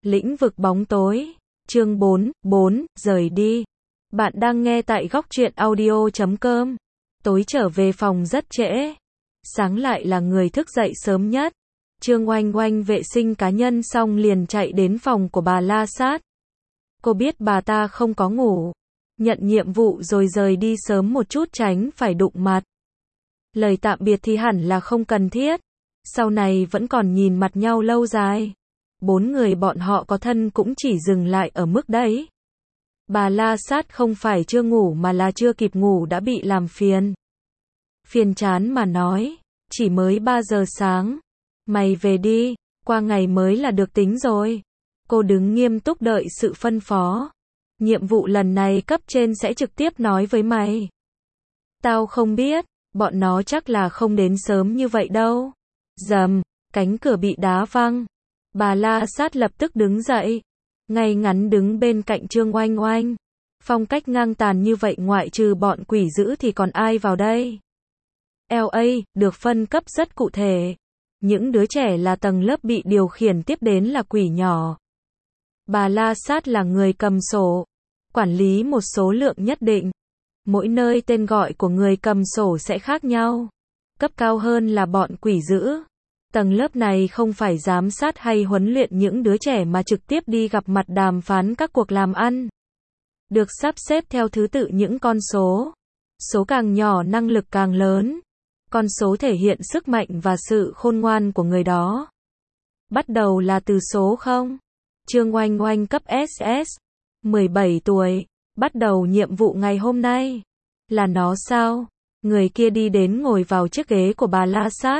Lĩnh vực bóng tối. Chương 4, rời đi. Bạn đang nghe tại góc truyện audio.com. Tối trở về phòng rất trễ. Sáng lại là người thức dậy sớm nhất. Trương Oanh Oanh vệ sinh cá nhân xong liền chạy đến phòng của bà La Sát. Cô biết bà ta không có ngủ. Nhận nhiệm vụ rồi rời đi sớm một chút tránh phải đụng mặt. Lời tạm biệt thì hẳn là không cần thiết. Sau này vẫn còn nhìn mặt nhau lâu dài. 4 người bọn họ có thân cũng chỉ dừng lại ở mức đấy. Bà La Sát không phải chưa ngủ mà là chưa kịp ngủ đã bị làm phiền. Phiền chán mà nói, chỉ mới 3 giờ sáng. Mày về đi, qua ngày mới là được tính rồi. Cô đứng nghiêm túc đợi sự phân phó. Nhiệm vụ lần này cấp trên sẽ trực tiếp nói với mày. Tao không biết, bọn nó chắc là không đến sớm như vậy đâu. Rầm, cánh cửa bị đá văng. Bà La Sát lập tức đứng dậy, ngay ngắn đứng bên cạnh Trương Oanh Oanh. Phong cách ngang tàn như vậy ngoại trừ bọn quỷ dữ thì còn ai vào đây? LA, được phân cấp rất cụ thể. Những đứa trẻ là tầng lớp bị điều khiển tiếp đến là quỷ nhỏ. Bà La Sát là người cầm sổ, quản lý một số lượng nhất định. Mỗi nơi tên gọi của người cầm sổ sẽ khác nhau. Cấp cao hơn là bọn quỷ dữ. Tầng lớp này không phải giám sát hay huấn luyện những đứa trẻ mà trực tiếp đi gặp mặt đàm phán các cuộc làm ăn. Được sắp xếp theo thứ tự những con số. Số càng nhỏ năng lực càng lớn. Con số thể hiện sức mạnh và sự khôn ngoan của người đó. Bắt đầu là từ số 0. Trương Oanh Oanh cấp SS. 17 tuổi. Bắt đầu nhiệm vụ ngày hôm nay. Là nó sao? Người kia đi đến ngồi vào chiếc ghế của bà La Sát.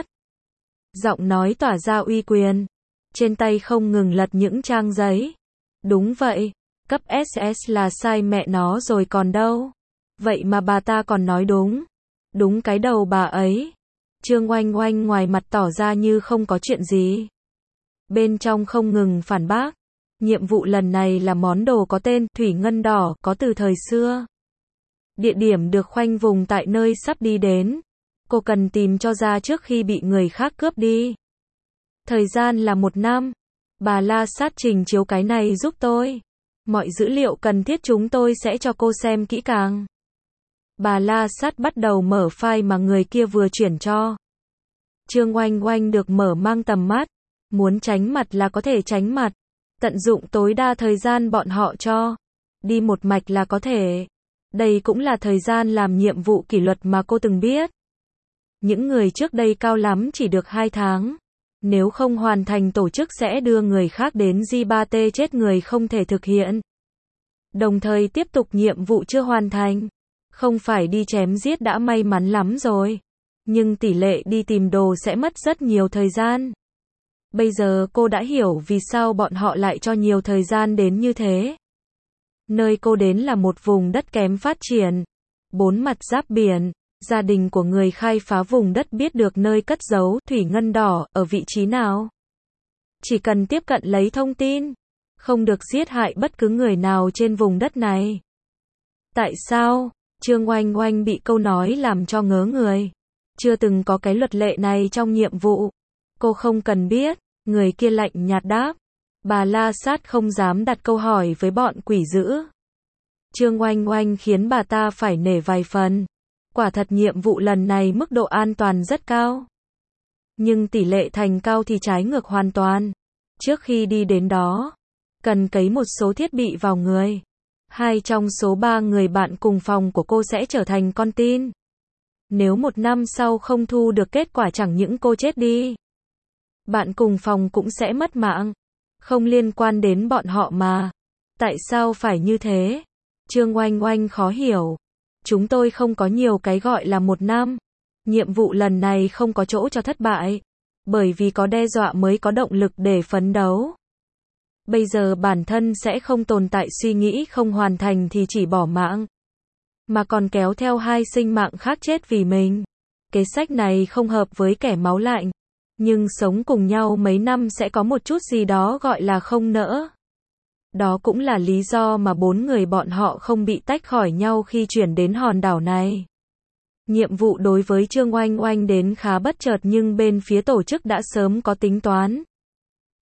Giọng nói tỏa ra uy quyền. Trên tay không ngừng lật những trang giấy. Đúng vậy, cấp SS là sai mẹ nó rồi còn đâu. Vậy mà bà ta còn nói đúng. Đúng cái đầu bà ấy. Trương Oanh Oanh ngoài mặt tỏ ra như không có chuyện gì. Bên trong không ngừng phản bác. Nhiệm vụ lần này là món đồ có tên Thủy Ngân Đỏ, có từ thời xưa. Địa điểm được khoanh vùng tại nơi sắp đi đến. Cô cần tìm cho ra trước khi bị người khác cướp đi. Thời gian là 1 năm. Bà La Sát trình chiếu cái này giúp tôi. Mọi dữ liệu cần thiết chúng tôi sẽ cho cô xem kỹ càng. Bà La Sát bắt đầu mở file mà người kia vừa chuyển cho. Trương Oanh Oanh được mở mang tầm mắt. Muốn tránh mặt là có thể tránh mặt. Tận dụng tối đa thời gian bọn họ cho. Đi một mạch là có thể. Đây cũng là thời gian làm nhiệm vụ kỷ luật mà cô từng biết. Những người trước đây cao lắm chỉ được 2 tháng. Nếu không hoàn thành tổ chức sẽ đưa người khác đến G3T chết người không thể thực hiện. Đồng thời tiếp tục nhiệm vụ chưa hoàn thành. Không phải đi chém giết đã may mắn lắm rồi. Nhưng tỷ lệ đi tìm đồ sẽ mất rất nhiều thời gian. Bây giờ cô đã hiểu vì sao bọn họ lại cho nhiều thời gian đến như thế. Nơi cô đến là một vùng đất kém phát triển. 4 mặt giáp biển. Gia đình của người khai phá vùng đất biết được nơi cất giấu Thủy Ngân Đỏ ở vị trí nào. Chỉ cần tiếp cận lấy thông tin. Không được giết hại bất cứ người nào trên vùng đất này. Tại sao? Trương Oanh Oanh bị câu nói làm cho ngớ người. Chưa từng có cái luật lệ này trong nhiệm vụ. Cô không cần biết. Người kia lạnh nhạt đáp. Bà La Sát không dám đặt câu hỏi với bọn quỷ dữ. Trương Oanh Oanh khiến bà ta phải nể vài phần. Quả thật nhiệm vụ lần này mức độ an toàn rất cao. Nhưng tỷ lệ thành cao thì trái ngược hoàn toàn. Trước khi đi đến đó, cần cấy một số thiết bị vào người. 2 trong số 3 người bạn cùng phòng của cô sẽ trở thành con tin. Nếu 1 năm sau không thu được kết quả chẳng những cô chết đi. Bạn cùng phòng cũng sẽ mất mạng. Không liên quan đến bọn họ mà. Tại sao phải như thế? Trương Oanh Oanh khó hiểu. Chúng tôi không có nhiều cái gọi là 1 năm. Nhiệm vụ lần này không có chỗ cho thất bại. Bởi vì có đe dọa mới có động lực để phấn đấu. Bây giờ bản thân sẽ không tồn tại suy nghĩ không hoàn thành thì chỉ bỏ mạng. Mà còn kéo theo 2 sinh mạng khác chết vì mình. Kế sách này không hợp với kẻ máu lạnh. Nhưng sống cùng nhau mấy năm sẽ có một chút gì đó gọi là không nỡ. Đó cũng là lý do mà 4 người bọn họ không bị tách khỏi nhau khi chuyển đến hòn đảo này. Nhiệm vụ đối với Trương Oanh Oanh đến khá bất chợt nhưng bên phía tổ chức đã sớm có tính toán.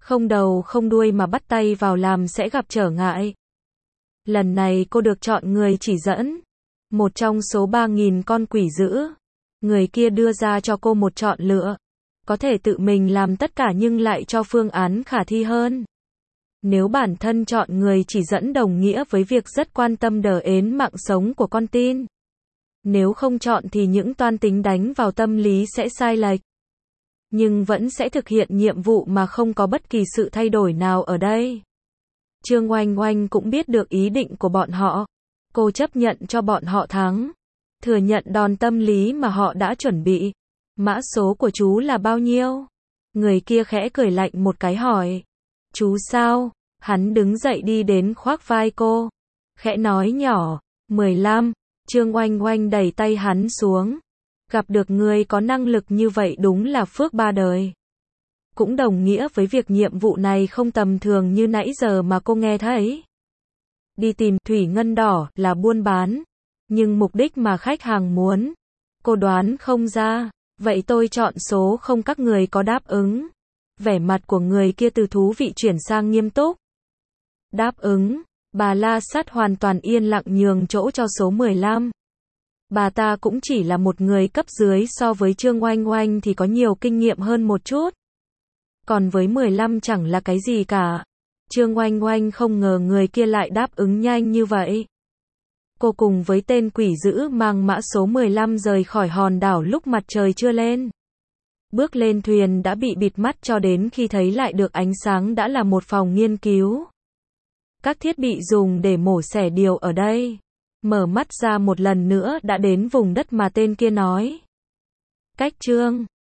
Không đầu không đuôi mà bắt tay vào làm sẽ gặp trở ngại. Lần này cô được chọn người chỉ dẫn. Một trong số 3.000 con quỷ dữ. Người kia đưa ra cho cô một chọn lựa. Có thể tự mình làm tất cả nhưng lại cho phương án khả thi hơn. Nếu bản thân chọn người chỉ dẫn đồng nghĩa với việc rất quan tâm đến mạng sống của con tin. Nếu không chọn thì những toan tính đánh vào tâm lý sẽ sai lệch. Nhưng vẫn sẽ thực hiện nhiệm vụ mà không có bất kỳ sự thay đổi nào ở đây. Trương Oanh Oanh cũng biết được ý định của bọn họ. Cô chấp nhận cho bọn họ thắng. Thừa nhận đòn tâm lý mà họ đã chuẩn bị. Mã số của chú là bao nhiêu? Người kia khẽ cười lạnh một cái hỏi. Chú sao? Hắn đứng dậy đi đến khoác vai cô. Khẽ nói nhỏ. 15. Trương Oanh Oanh đẩy tay hắn xuống. Gặp được người có năng lực như vậy đúng là phước ba đời. Cũng đồng nghĩa với việc nhiệm vụ này không tầm thường như nãy giờ mà cô nghe thấy. Đi tìm thủy ngân đỏ là buôn bán. Nhưng mục đích mà khách hàng muốn, cô đoán không ra. Vậy tôi chọn số không, các người có đáp ứng? Vẻ mặt của người kia từ thú vị chuyển sang nghiêm túc. Đáp ứng. Bà La Sát hoàn toàn yên lặng nhường chỗ cho số 15. Bà ta cũng chỉ là một người cấp dưới, so với Trương Oanh Oanh thì có nhiều kinh nghiệm hơn một chút. Còn với 15 chẳng là cái gì cả. Trương Oanh Oanh không ngờ người kia lại đáp ứng nhanh như vậy. Cô cùng với tên quỷ dữ mang mã số 15 rời khỏi hòn đảo lúc mặt trời chưa lên. Bước lên thuyền đã bị bịt mắt cho đến khi thấy lại được ánh sáng đã là một phòng nghiên cứu. Các thiết bị dùng để mổ xẻ điều ở đây. Mở mắt ra một lần nữa đã đến vùng đất mà tên kia nói. Cách Trương